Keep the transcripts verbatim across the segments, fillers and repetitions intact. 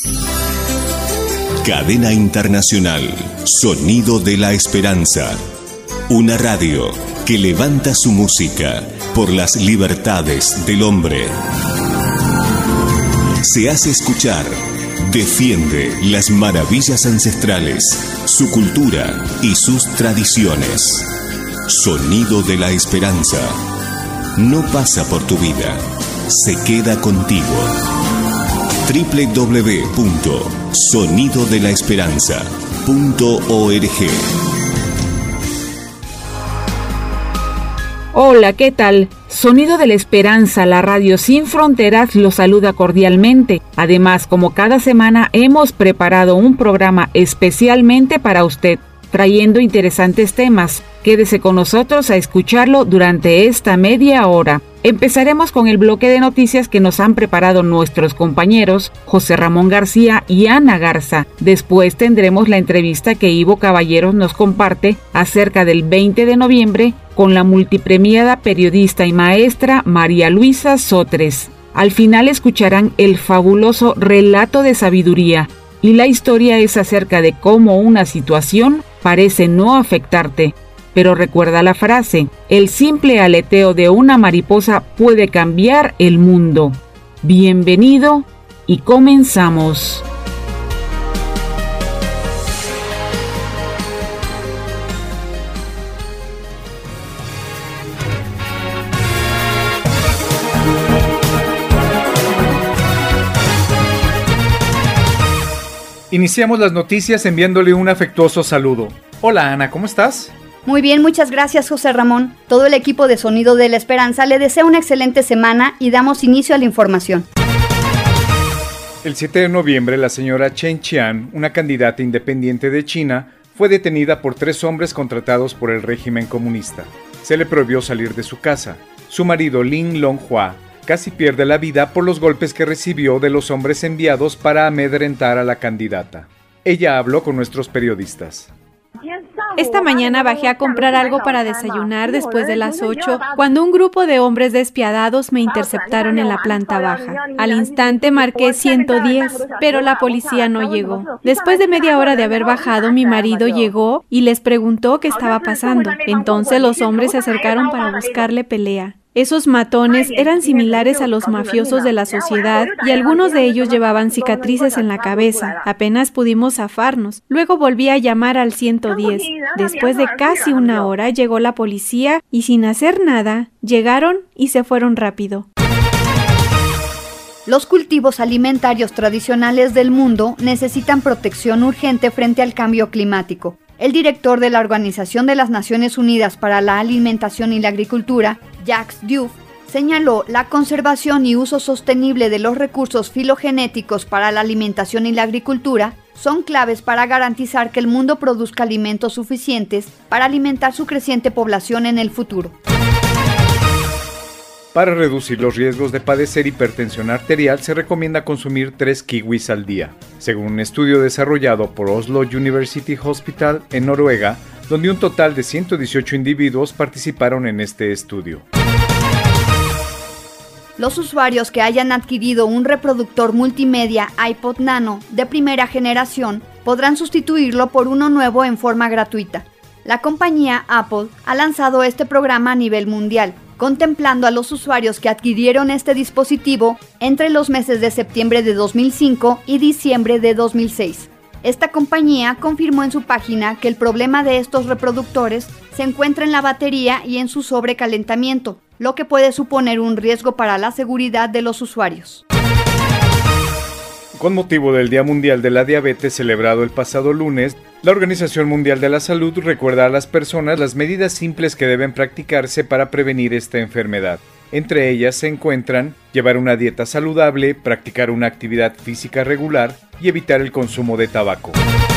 Cadena Internacional, Sonido de la Esperanza. Una radio que levanta su música por las libertades del hombre. Se hace escuchar, defiende las maravillas ancestrales, su cultura y sus tradiciones. Sonido de la Esperanza. No pasa por tu vida, se queda contigo. doble u doble u doble u punto sonido de la esperanza punto org. Hola, ¿qué tal? Sonido de la Esperanza, la radio sin fronteras, los saluda cordialmente. Además, como cada semana, hemos preparado un programa especialmente para usted, trayendo interesantes temas. Quédese con nosotros a escucharlo durante esta media hora. Empezaremos con el bloque de noticias que nos han preparado nuestros compañeros José Ramón García y Ana Garza. Después tendremos la entrevista que Ivo Caballeros nos comparte acerca del veinte de noviembre con la multipremiada periodista y maestra María Luisa Sotres. Al final escucharán el fabuloso relato de sabiduría, y la historia es acerca de cómo una situación parece no afectarte. Pero recuerda la frase, el simple aleteo de una mariposa puede cambiar el mundo. Bienvenido y comenzamos. Iniciamos las noticias enviándole un afectuoso saludo. Hola Ana, ¿cómo estás? Muy bien, muchas gracias José Ramón. Todo el equipo de Sonido de la Esperanza le desea una excelente semana y damos inicio a la información. El siete de noviembre, la señora Chen Qian, una candidata independiente de China, fue detenida por tres hombres contratados por el régimen comunista. Se le prohibió salir de su casa. Su marido, Lin Longhua, casi pierde la vida por los golpes que recibió de los hombres enviados para amedrentar a la candidata. Ella habló con nuestros periodistas. Esta mañana bajé a comprar algo para desayunar después de las ocho, cuando un grupo de hombres despiadados me interceptaron en la planta baja. Al instante marqué ciento diez, pero la policía no llegó. Después de media hora de haber bajado, mi marido llegó y les preguntó qué estaba pasando. Entonces los hombres se acercaron para buscarle pelea. Esos matones eran similares a los mafiosos de la sociedad y algunos de ellos llevaban cicatrices en la cabeza. Apenas pudimos zafarnos. Luego volví a llamar al ciento diez. Después de casi una hora llegó la policía y sin hacer nada, llegaron y se fueron rápido. Los cultivos alimentarios tradicionales del mundo necesitan protección urgente frente al cambio climático. El director de la Organización de las Naciones Unidas para la Alimentación y la Agricultura, Jacques Diouf, señaló la conservación y uso sostenible de los recursos filogenéticos para la alimentación y la agricultura son claves para garantizar que el mundo produzca alimentos suficientes para alimentar su creciente población en el futuro. Para reducir los riesgos de padecer hipertensión arterial, se recomienda consumir tres kiwis al día, según un estudio desarrollado por Oslo University Hospital en Noruega, donde un total de ciento dieciocho individuos participaron en este estudio. Los usuarios que hayan adquirido un reproductor multimedia iPod Nano de primera generación podrán sustituirlo por uno nuevo en forma gratuita. La compañía Apple ha lanzado este programa a nivel mundial, contemplando a los usuarios que adquirieron este dispositivo entre los meses de septiembre de dos mil cinco y diciembre de dos mil seis. Esta compañía confirmó en su página que el problema de estos reproductores se encuentra en la batería y en su sobrecalentamiento, lo que puede suponer un riesgo para la seguridad de los usuarios. Con motivo del Día Mundial de la Diabetes celebrado el pasado lunes, la Organización Mundial de la Salud recuerda a las personas las medidas simples que deben practicarse para prevenir esta enfermedad. Entre ellas se encuentran llevar una dieta saludable, practicar una actividad física regular y evitar el consumo de tabaco.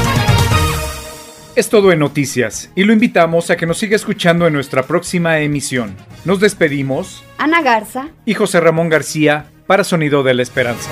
Es todo en noticias y lo invitamos a que nos siga escuchando en nuestra próxima emisión. Nos despedimos, Ana Garza y José Ramón García para Sonido de la Esperanza.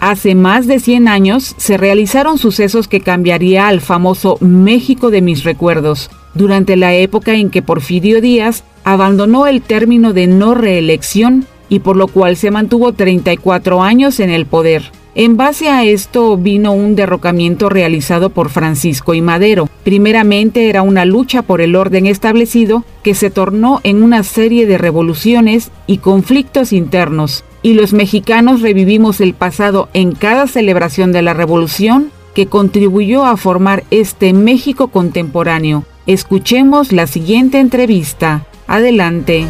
Hace más de cien años se realizaron sucesos que cambiaría al famoso México de mis recuerdos, durante la época en que Porfirio Díaz abandonó el término de no reelección y por lo cual se mantuvo treinta y cuatro años en el poder. En base a esto vino un derrocamiento realizado por Francisco I. Madero. Primeramente era una lucha por el orden establecido que se tornó en una serie de revoluciones y conflictos internos. Y los mexicanos revivimos el pasado en cada celebración de la revolución que contribuyó a formar este México contemporáneo. Escuchemos la siguiente entrevista. Adelante.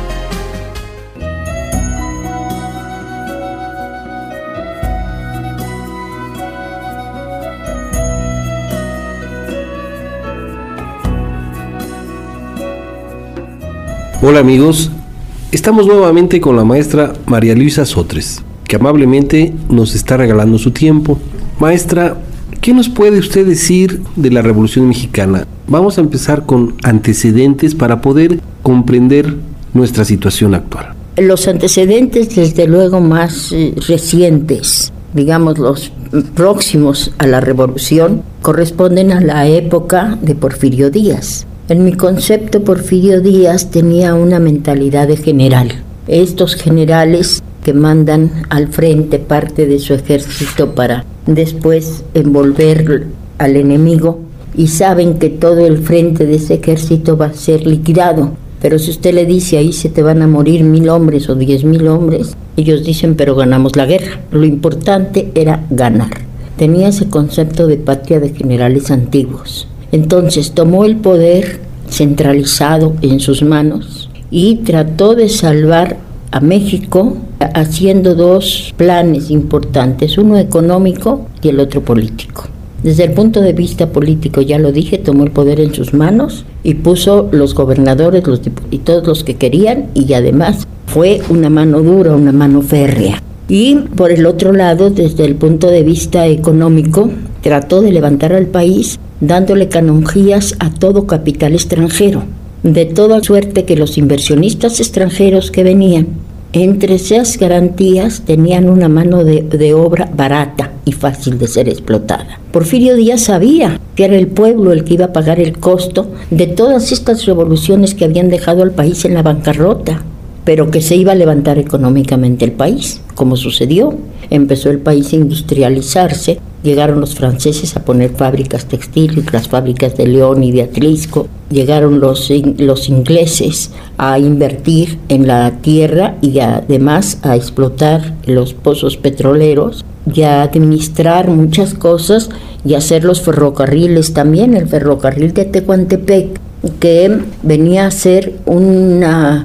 Hola amigos, estamos nuevamente con la maestra María Luisa Sotres, que amablemente nos está regalando su tiempo. Maestra, ¿qué nos puede usted decir de la Revolución Mexicana? Vamos a empezar con antecedentes para poder comprender nuestra situación actual. Los antecedentes, desde luego, más eh, recientes, digamos los próximos a la Revolución, corresponden a la época de Porfirio Díaz. En mi concepto, Porfirio Díaz tenía una mentalidad de general. Estos generales que mandan al frente parte de su ejército para después envolver al enemigo y saben que todo el frente de ese ejército va a ser liquidado. Pero si usted le dice ahí se te van a morir mil hombres o diez mil hombres, ellos dicen pero ganamos la guerra. Lo importante era ganar. Tenía ese concepto de patria de generales antiguos. Entonces tomó el poder centralizado en sus manos y trató de salvar a México haciendo dos planes importantes, uno económico y el otro político. Desde el punto de vista político, ya lo dije, tomó el poder en sus manos y puso los gobernadores los y todos los que querían, y además fue una mano dura, una mano férrea. Y por el otro lado, desde el punto de vista económico, trató de levantar al país dándole canonjías a todo capital extranjero, de toda suerte que los inversionistas extranjeros que venían, entre esas garantías tenían una mano de, de obra barata y fácil de ser explotada. Porfirio Díaz sabía que era el pueblo el que iba a pagar el costo de todas estas revoluciones que habían dejado al país en la bancarrota, pero que se iba a levantar económicamente el país, como sucedió. Empezó el país a industrializarse, llegaron los franceses a poner fábricas textiles, las fábricas de León y de Atlisco, llegaron los, los ingleses a invertir en la tierra y además a explotar los pozos petroleros y a administrar muchas cosas y hacer los ferrocarriles también, el ferrocarril de Tehuantepec, que venía a ser una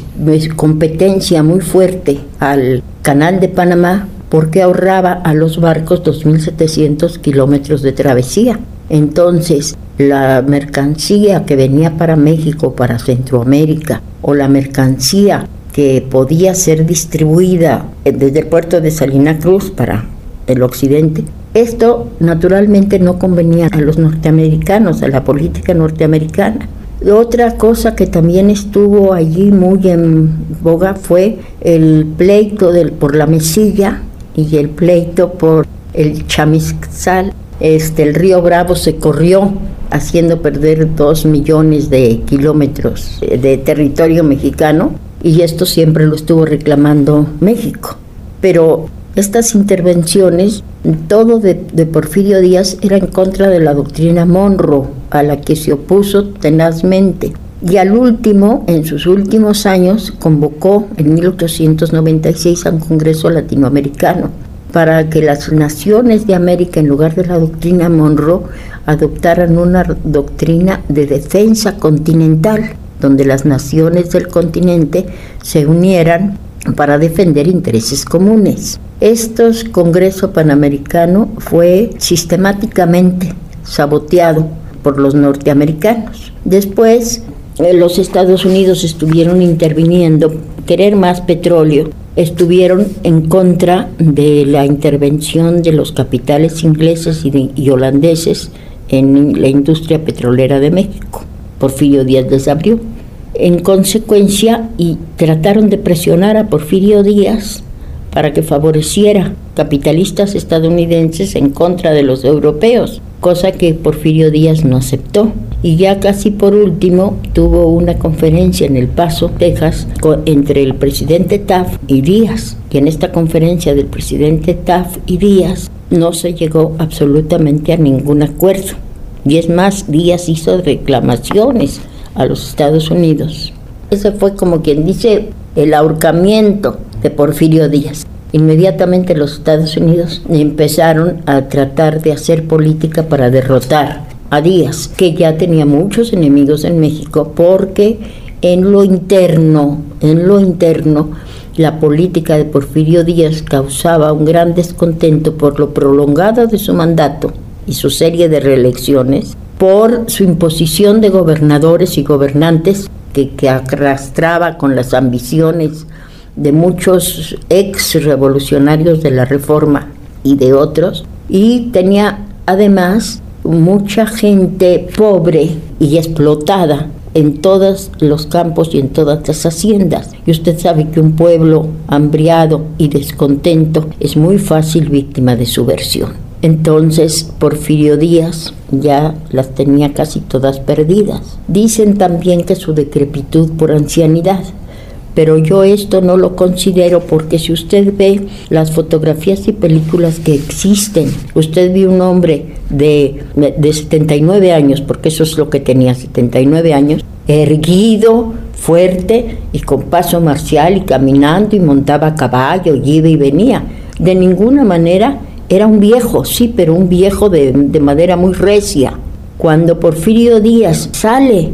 competencia muy fuerte al Canal de Panamá, porque ahorraba a los barcos dos mil setecientos kilómetros de travesía. Entonces, la mercancía que venía para México, para Centroamérica, o la mercancía que podía ser distribuida desde el puerto de Salina Cruz para el occidente, esto naturalmente no convenía a los norteamericanos, a la política norteamericana. Otra cosa que también estuvo allí muy en boga fue el pleito del, por la Mesilla y el pleito por el Chamizcal. Este, el río Bravo se corrió, haciendo perder dos millones de kilómetros de territorio mexicano, y esto siempre lo estuvo reclamando México. Pero estas intervenciones, todo de, de Porfirio Díaz era en contra de la doctrina Monroe, a la que se opuso tenazmente. Y al último, en sus últimos años, convocó en mil ochocientos noventa y seis a un Congreso Latinoamericano para que las naciones de América, en lugar de la doctrina Monroe, adoptaran una doctrina de defensa continental, donde las naciones del continente se unieran para defender intereses comunes. Este Congreso Panamericano fue sistemáticamente saboteado por los norteamericanos. Después, eh, los Estados Unidos estuvieron interviniendo, querer más petróleo, estuvieron en contra de la intervención de los capitales ingleses y, de, y holandeses en la industria petrolera de México. Porfirio Díaz les abrió. En consecuencia, y trataron de presionar a Porfirio Díaz para que favoreciera capitalistas estadounidenses en contra de los europeos, cosa que Porfirio Díaz no aceptó. Y ya casi por último tuvo una conferencia en El Paso, Texas, entre el presidente Taft y Díaz. Y en esta conferencia del presidente Taft y Díaz no se llegó absolutamente a ningún acuerdo. Y es más, Díaz hizo reclamaciones a los Estados Unidos. Ese fue, como quien dice, el ahorcamiento de Porfirio Díaz. Inmediatamente los Estados Unidos empezaron a tratar de hacer política para derrotar a Díaz, que ya tenía muchos enemigos en México, porque en lo interno, en lo interno, la política de Porfirio Díaz causaba un gran descontento por lo prolongado de su mandato y su serie de reelecciones, por su imposición de gobernadores y gobernantes que, que arrastraba con las ambiciones de muchos ex revolucionarios de la Reforma y de otros, y tenía además mucha gente pobre y explotada en todos los campos y en todas las haciendas. Y usted sabe que un pueblo hambriado y descontento es muy fácil víctima de subversión. Entonces Porfirio Díaz ya las tenía casi todas perdidas. Dicen también que su decrepitud por ancianidad, pero yo esto no lo considero, porque si usted ve las fotografías y películas que existen, usted ve un hombre de, de setenta y nueve años, porque eso es lo que tenía, setenta y nueve años, erguido, fuerte y con paso marcial y caminando y montaba a caballo y iba y venía. De ninguna manera era un viejo, sí, pero un viejo de, de madera muy recia. Cuando Porfirio Díaz sale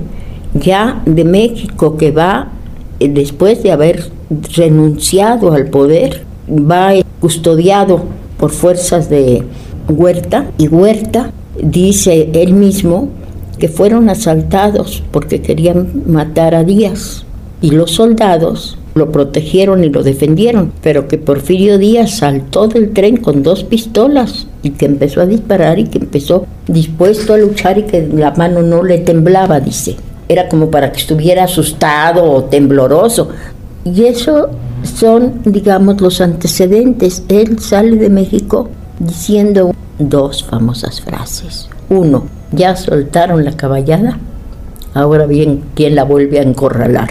ya de México, que va después de haber renunciado al poder, va custodiado por fuerzas de Huerta, y Huerta dice él mismo que fueron asaltados porque querían matar a Díaz, y los soldados lo protegieron y lo defendieron, pero que Porfirio Díaz saltó del tren con dos pistolas y que empezó a disparar y que empezó dispuesto a luchar y que la mano no le temblaba, dice. Era como para que estuviera asustado o tembloroso. Y eso son, digamos, los antecedentes. Él sale de México diciendo dos famosas frases. Uno, ya soltaron la caballada, ahora bien, ¿quién la vuelve a encorralar?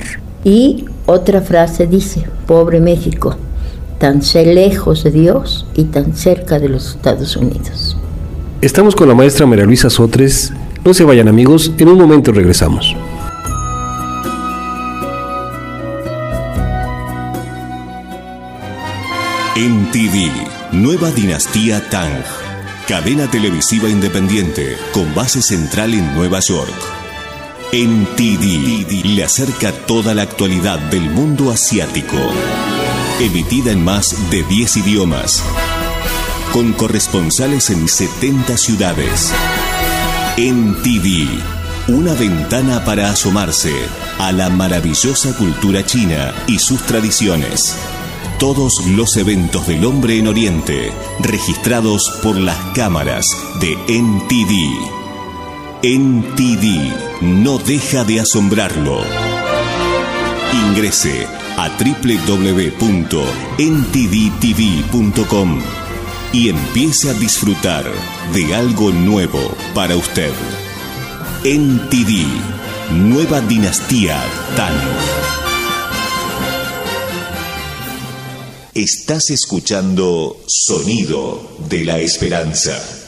Y otra frase dice, pobre México, tan lejos de Dios y tan cerca de los Estados Unidos. Estamos con la maestra María Luisa Sotres. No se vayan, amigos, en un momento regresamos. M T V, nueva dinastía Tang, cadena televisiva independiente con base central en Nueva York. M T V le acerca toda la actualidad del mundo asiático, emitida en más de diez idiomas, con corresponsales en setenta ciudades. M T V, una ventana para asomarse a la maravillosa cultura china y sus tradiciones. Todos los eventos del hombre en Oriente, registrados por las cámaras de M T V. M T V no deja de asombrarlo. Ingrese a doble u doble u doble u punto m t v t v punto com y empiece a disfrutar de algo nuevo para usted. M T V, nueva dinastía Tang. Estás escuchando Sonido de la Esperanza.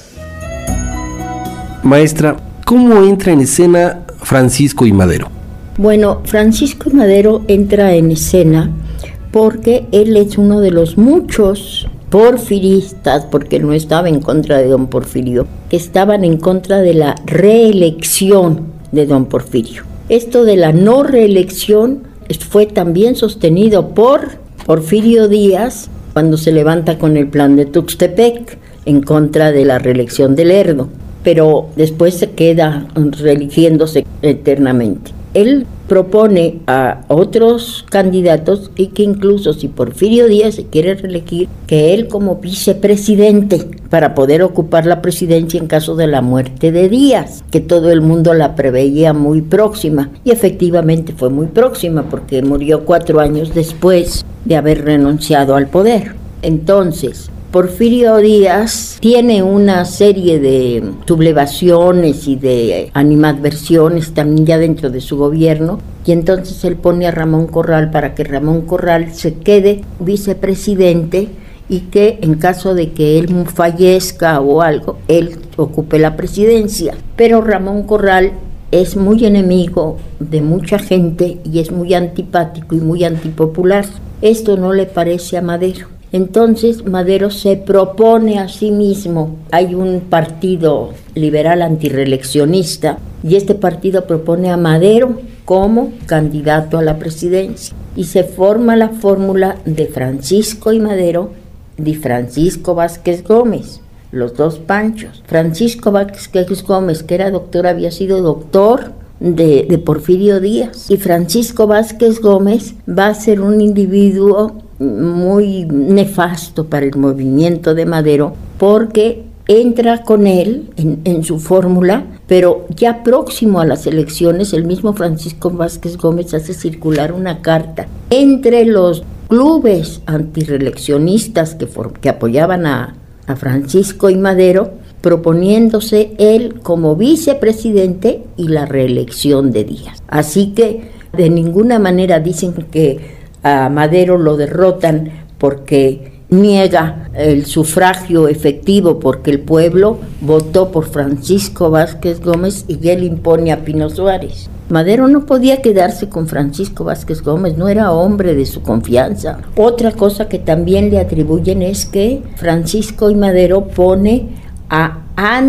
Maestra, ¿cómo entra en escena Francisco I. Madero? Bueno, Francisco I. Madero entra en escena porque él es uno de los muchos porfiristas, porque no estaba en contra de don Porfirio, que estaban en contra de la reelección de don Porfirio. Esto de la no reelección fue también sostenido por Porfirio Díaz cuando se levanta con el plan de Tuxtepec en contra de la reelección de Lerdo, pero después se queda reeligiéndose eternamente. Él propone a otros candidatos y que incluso si Porfirio Díaz se quiere reelegir, que él como vicepresidente para poder ocupar la presidencia en caso de la muerte de Díaz, que todo el mundo la preveía muy próxima, y efectivamente fue muy próxima porque murió cuatro años después de haber renunciado al poder. Entonces, Porfirio Díaz tiene una serie de sublevaciones y de animadversiones también ya dentro de su gobierno, y entonces él pone a Ramón Corral para que Ramón Corral se quede vicepresidente y que en caso de que él fallezca o algo, él ocupe la presidencia. Pero Ramón Corral es muy enemigo de mucha gente y es muy antipático y muy antipopular. Esto no le parece a Madero. Entonces Madero se propone a sí mismo, hay un partido liberal antirreeleccionista y este partido propone a Madero como candidato a la presidencia y se forma la fórmula de Francisco y Madero, de Francisco Vázquez Gómez, los dos Panchos. Francisco Vázquez Gómez, que era doctor, había sido doctor de, de Porfirio Díaz, y Francisco Vázquez Gómez va a ser un individuo muy nefasto para el movimiento de Madero, porque entra con él en, en su fórmula, pero ya próximo a las elecciones, el mismo Francisco Vázquez Gómez hace circular una carta entre los clubes antirreeleccionistas que, for, que apoyaban a, a Francisco y Madero, proponiéndose él como vicepresidente y la reelección de Díaz. Así que de ninguna manera dicen que a Madero lo derrotan porque niega el sufragio efectivo, porque el pueblo votó por Francisco Vázquez Gómez y él impone a Pino Suárez. Madero no podía quedarse con Francisco Vázquez Gómez, no era hombre de su confianza. Otra cosa que también le atribuyen es que Francisco y Madero pone a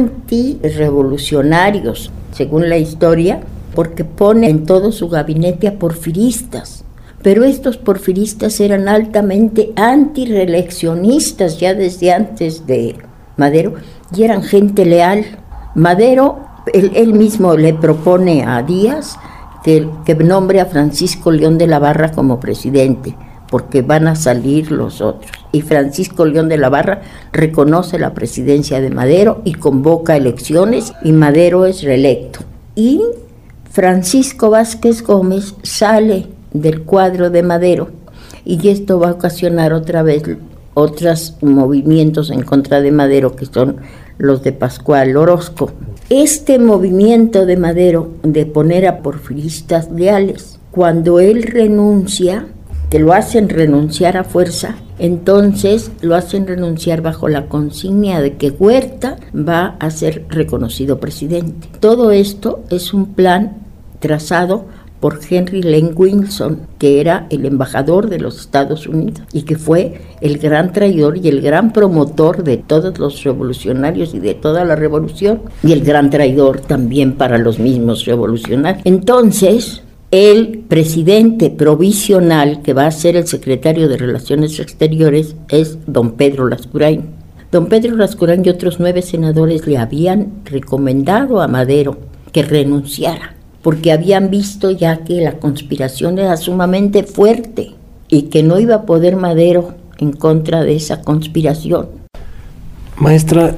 antirrevolucionarios, según la historia, porque pone en todo su gabinete a porfiristas. Pero estos porfiristas eran altamente antirreeleccionistas ya desde antes de Madero y eran gente leal. Madero, él, él mismo le propone a Díaz que, que nombre a Francisco León de la Barra como presidente, porque van a salir los otros. Y Francisco León de la Barra reconoce la presidencia de Madero y convoca elecciones y Madero es reelecto. Y Francisco Vázquez Gómez sale del cuadro de Madero y esto va a ocasionar otra vez otros movimientos en contra de Madero, que son los de Pascual Orozco. Este movimiento de Madero de poner a porfiristas leales, cuando él renuncia, que lo hacen renunciar a fuerza, entonces lo hacen renunciar bajo la consigna de que Huerta va a ser reconocido presidente. Todo esto es un plan trazado por Henry Lane Wilson, que era el embajador de los Estados Unidos y que fue el gran traidor y el gran promotor de todos los revolucionarios y de toda la revolución, y el gran traidor también para los mismos revolucionarios. Entonces, el presidente provisional, que va a ser el secretario de Relaciones Exteriores, es don Pedro Lascurain. Don Pedro Lascurain y otros nueve senadores le habían recomendado a Madero que renunciara, porque habían visto ya que la conspiración era sumamente fuerte y que no iba a poder Madero en contra de esa conspiración. Maestra,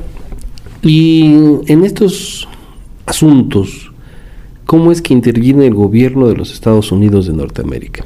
y en estos asuntos, ¿cómo es que interviene el gobierno de los Estados Unidos de Norteamérica?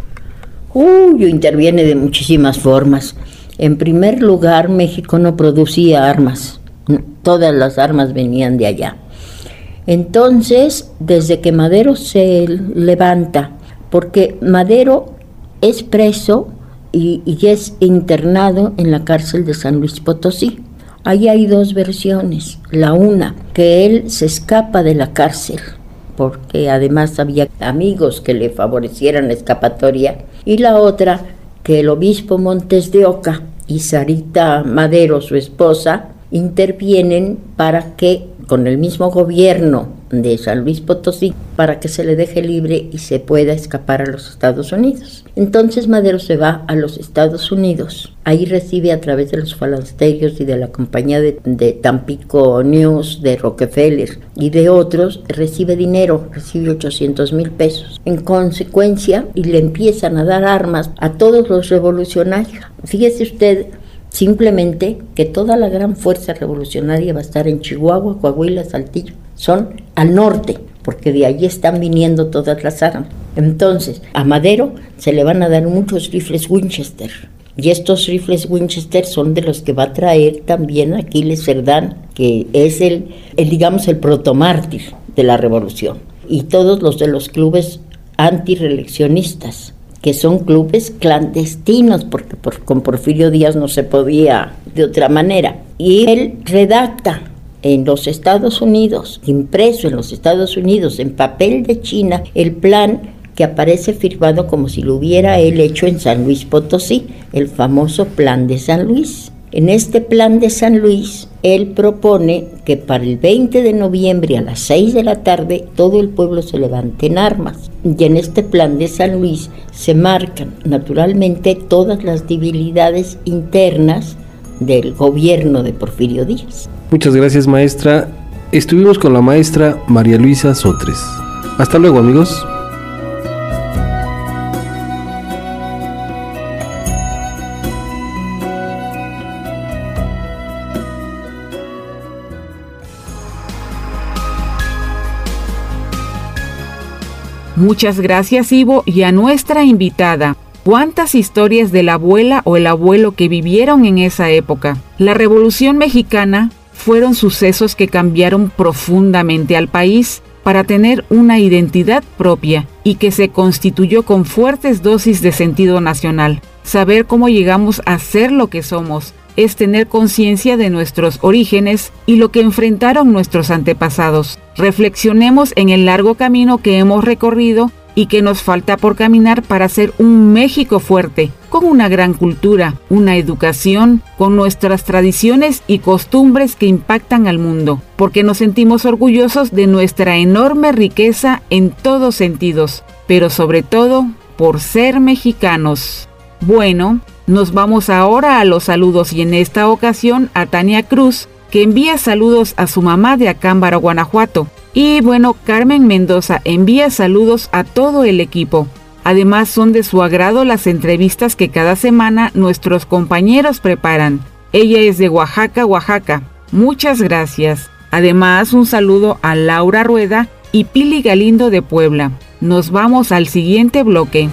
Uy, interviene de muchísimas formas. En primer lugar, México no producía armas, todas las armas venían de allá. Entonces, desde que Madero se levanta, porque Madero es preso y, y es internado en la cárcel de San Luis Potosí. Ahí hay dos versiones. La una, que él se escapa de la cárcel, porque además había amigos que le favorecieran la escapatoria. Y la otra, que el obispo Montes de Oca y Sarita Madero, su esposa, intervienen para que, con el mismo gobierno de San Luis Potosí, para que se le deje libre y se pueda escapar a los Estados Unidos. Entonces Madero se va a los Estados Unidos. Ahí recibe, a través de los falasterios y de la compañía de, de Tampico News, de Rockefeller y de otros, recibe dinero, recibe ochocientos mil pesos. En consecuencia, y le empiezan a dar armas a todos los revolucionarios. Fíjese usted, simplemente que toda la gran fuerza revolucionaria va a estar en Chihuahua, Coahuila, Saltillo. Son al norte, porque de allí están viniendo todas las armas. Entonces, a Madero se le van a dar muchos rifles Winchester, Y estos rifles Winchester son de los que va a traer también Aquiles Cerdán, que es el, el digamos, el protomártir de la revolución. Y todos los de los clubes antireeleccionistas, que son clubes clandestinos, porque por, con Porfirio Díaz no se podía de otra manera. Y él redacta en los Estados Unidos, impreso en los Estados Unidos, en papel de China, el plan que aparece firmado como si lo hubiera él hecho en San Luis Potosí, el famoso Plan de San Luis. En este Plan de San Luis, él propone que para el veinte de noviembre a las seis de la tarde todo el pueblo se levante en armas. Y en este Plan de San Luis se marcan naturalmente todas las debilidades internas del gobierno de Porfirio Díaz. Muchas gracias, maestra. Estuvimos con la maestra María Luisa Sotres. Hasta luego, amigos. Muchas gracias, Ivo, y a nuestra invitada. ¿Cuántas historias de la abuela o el abuelo que vivieron en esa época? La Revolución Mexicana fueron sucesos que cambiaron profundamente al país para tener una identidad propia y que se constituyó con fuertes dosis de sentido nacional. Saber cómo llegamos a ser lo que somos es tener conciencia de nuestros orígenes y lo que enfrentaron nuestros antepasados. Reflexionemos en el largo camino que hemos recorrido y que nos falta por caminar para ser un México fuerte, con una gran cultura, una educación, con nuestras tradiciones y costumbres que impactan al mundo, porque nos sentimos orgullosos de nuestra enorme riqueza en todos sentidos, pero sobre todo por ser mexicanos. Bueno, nos vamos ahora a los saludos y en esta ocasión a Tania Cruz, que envía saludos a su mamá de Acámbaro, Guanajuato. Y bueno, Carmen Mendoza envía saludos a todo el equipo. Además, son de su agrado las entrevistas que cada semana nuestros compañeros preparan. Ella es de Oaxaca, Oaxaca. Muchas gracias. Además, un saludo a Laura Rueda y Pili Galindo de Puebla. Nos vamos al siguiente bloque.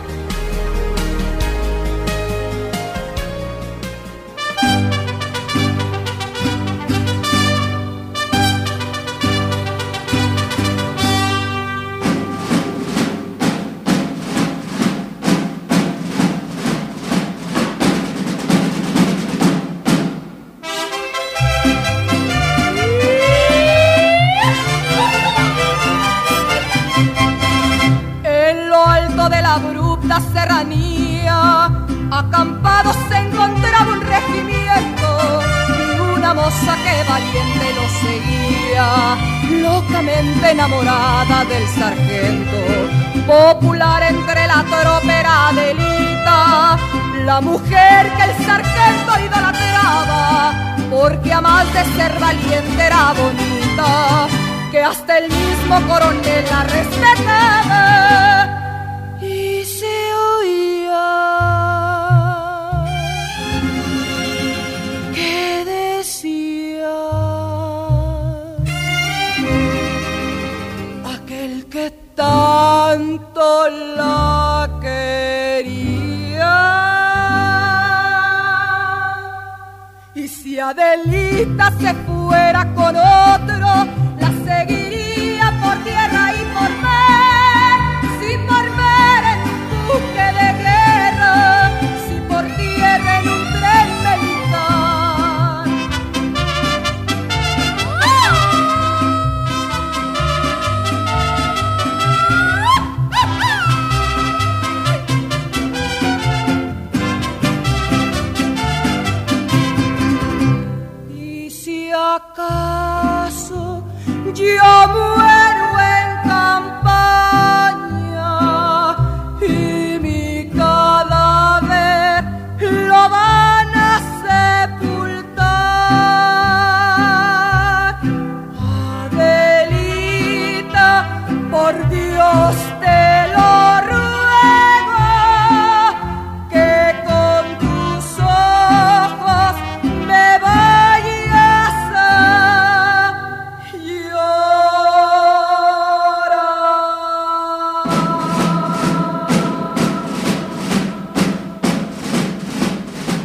Acampado se encontraba un regimiento y una moza que valiente lo seguía, locamente enamorada del sargento, popular entre la tropa era Adelita, la mujer que el sargento idolatraba, porque a más de ser valiente era bonita, que hasta el mismo coronel la respetaba. Y se oía que decía aquel que tanto la quería. Y si Adelita se fuera con otro, la seguiría por tierra y por mar, sin volver en un buque de guerra, si por tierra en un tren militar. Y si acaso yo muero en campaña y mi cadáver lo van a sepultar, Adelita, por Dios te lo ruego, que con tus ojos me vayas a llorar.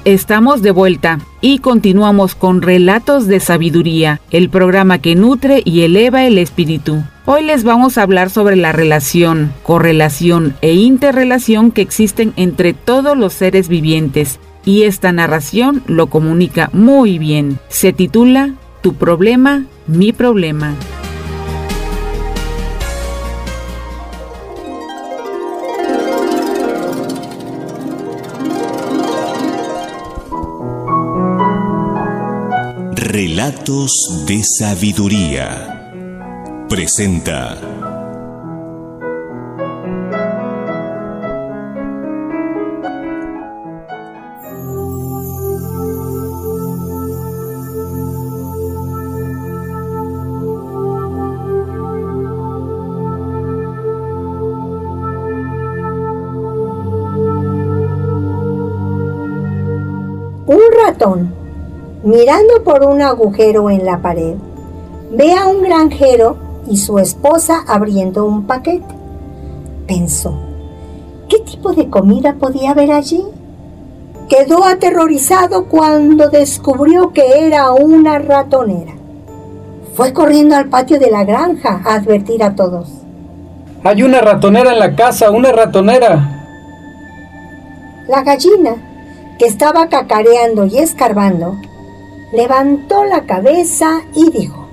Estamos de vuelta y continuamos con Relatos de Sabiduría, el programa que nutre y eleva el espíritu. Hoy les vamos a hablar sobre la relación, correlación e interrelación que existen entre todos los seres vivientes, y esta narración lo comunica muy bien. Se titula Tu problema, mi problema. Relatos de Sabiduría. Presenta un ratón. Mirando por un agujero en la pared, ve a un granjero y su esposa abriendo un paquete. Pensó, ¿qué tipo de comida podía haber allí? Quedó aterrorizado cuando descubrió que era una ratonera. Fue corriendo al patio de la granja a advertir a todos. ¡Hay una ratonera en la casa! ¡Una ratonera! La gallina, que estaba cacareando y escarbando, levantó la cabeza y dijo: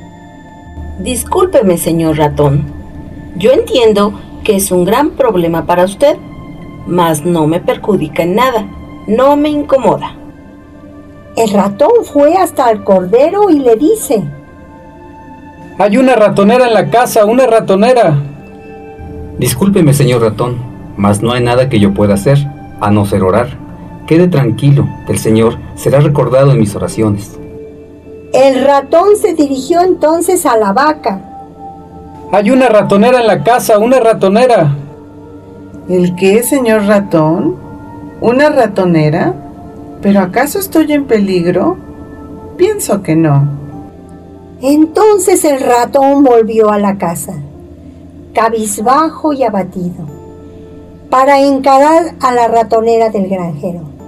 Discúlpeme, señor ratón. Yo entiendo que es un gran problema para usted, mas no me perjudica en nada, no me incomoda. El ratón fue hasta el cordero y le dice: ¡Hay una ratonera en la casa! ¡Una ratonera! Discúlpeme, señor ratón, mas no hay nada que yo pueda hacer, a no ser orar. Quede tranquilo, el Señor será recordado en mis oraciones. El ratón se dirigió entonces a la vaca. ¡Hay una ratonera en la casa! ¡Una ratonera! ¿El qué, señor ratón? ¿Una ratonera? ¿Pero acaso estoy en peligro? Pienso que no. Entonces el ratón volvió a la casa, cabizbajo y abatido, para encarar a la ratonera del granjero.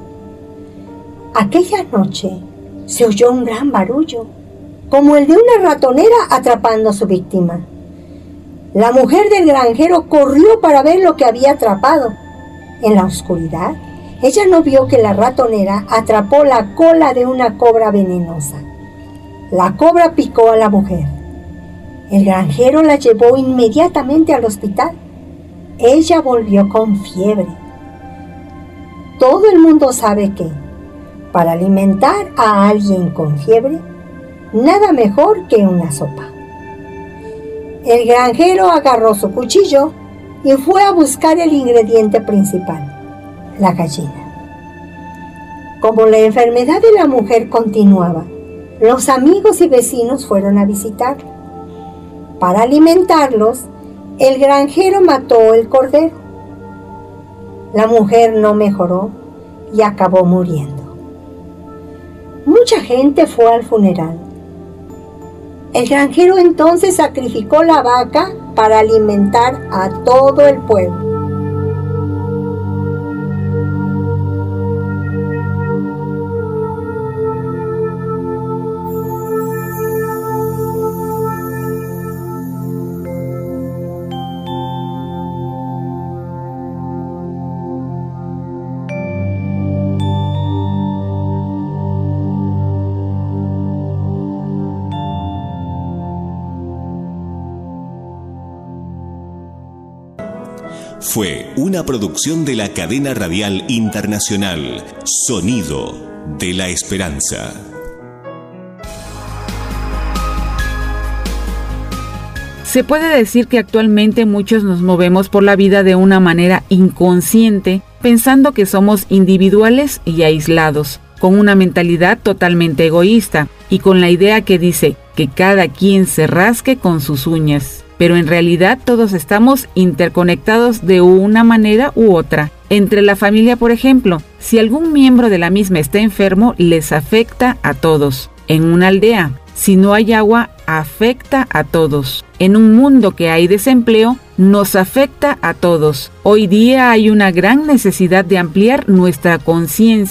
Aquella noche se oyó un gran barullo, como el de una ratonera atrapando a su víctima. La mujer del granjero corrió para ver lo que había atrapado. En la oscuridad, ella no vio que la ratonera atrapó la cola de una cobra venenosa. La cobra picó a la mujer. El granjero la llevó inmediatamente al hospital. Ella volvió con fiebre. Todo el mundo sabe que, para alimentar a alguien con fiebre, nada mejor que una sopa. El granjero agarró su cuchillo y fue a buscar el ingrediente principal, la gallina. Como la enfermedad de la mujer continuaba, los amigos y vecinos fueron a visitarla. Para alimentarlos, el granjero mató el cordero. La mujer no mejoró y acabó muriendo. Mucha gente fue al funeral. El granjero entonces sacrificó la vaca para alimentar a todo el pueblo. Fue una producción de la cadena radial internacional Sonido de la Esperanza. Se puede decir que actualmente muchos nos movemos por la vida de una manera inconsciente, pensando que somos individuales y aislados, con una mentalidad totalmente egoísta y con la idea que dice que cada quien se rasque con sus uñas. Pero en realidad todos estamos interconectados de una manera u otra. Entre la familia, por ejemplo, si algún miembro de la misma está enfermo, les afecta a todos. En una aldea, si no hay agua, afecta a todos. En un mundo que hay desempleo, nos afecta a todos. Hoy día hay una gran necesidad de ampliar nuestra conciencia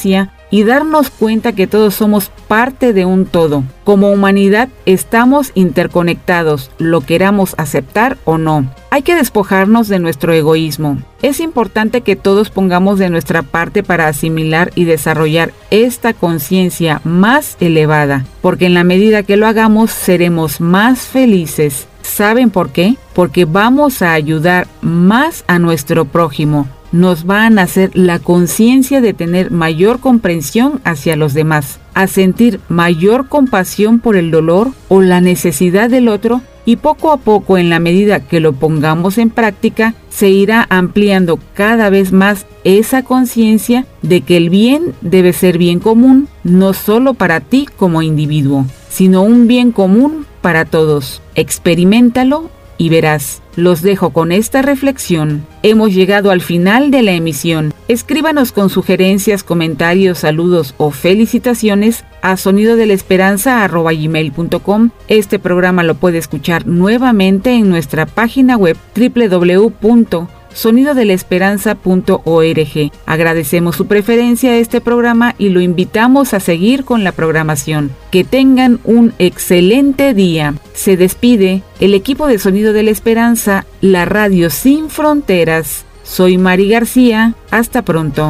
y darnos cuenta que todos somos parte de un todo. Como humanidad estamos interconectados, lo queramos aceptar o no. Hay que despojarnos de nuestro egoísmo. Es importante que todos pongamos de nuestra parte para asimilar y desarrollar esta conciencia más elevada, porque en la medida que lo hagamos seremos más felices. ¿Saben por qué? Porque vamos a ayudar más a nuestro prójimo. Nos va a nacer la conciencia de tener mayor comprensión hacia los demás, a sentir mayor compasión por el dolor o la necesidad del otro, y poco a poco, en la medida que lo pongamos en práctica, se irá ampliando cada vez más esa conciencia de que el bien debe ser bien común, no solo para ti como individuo, sino un bien común para todos. Experiméntalo y verás. Los dejo con esta reflexión. Hemos llegado al final de la emisión. Escríbanos con sugerencias, comentarios, saludos o felicitaciones a sonido de la esperanza arroba gmail punto com. Este programa lo puede escuchar nuevamente en nuestra página web doble u doble u doble u punto sonido de la esperanza punto org. Agradecemos su preferencia a este programa y lo invitamos a seguir con la programación. Que tengan un excelente día. Se despide el equipo de Sonido de la Esperanza, la radio sin fronteras. Soy Mari García. Hasta pronto.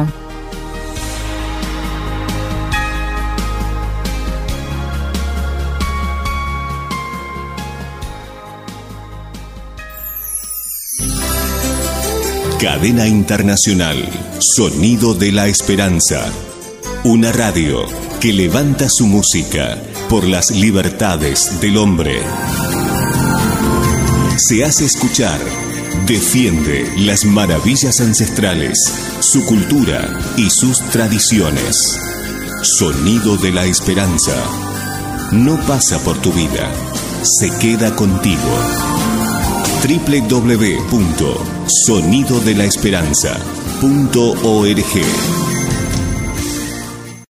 Cadena Internacional, Sonido de la Esperanza. Una radio que levanta su música por las libertades del hombre. Se hace escuchar, defiende las maravillas ancestrales, su cultura y sus tradiciones. Sonido de la Esperanza. No pasa por tu vida, se queda contigo. doble u doble u doble u punto sonido de la esperanza punto org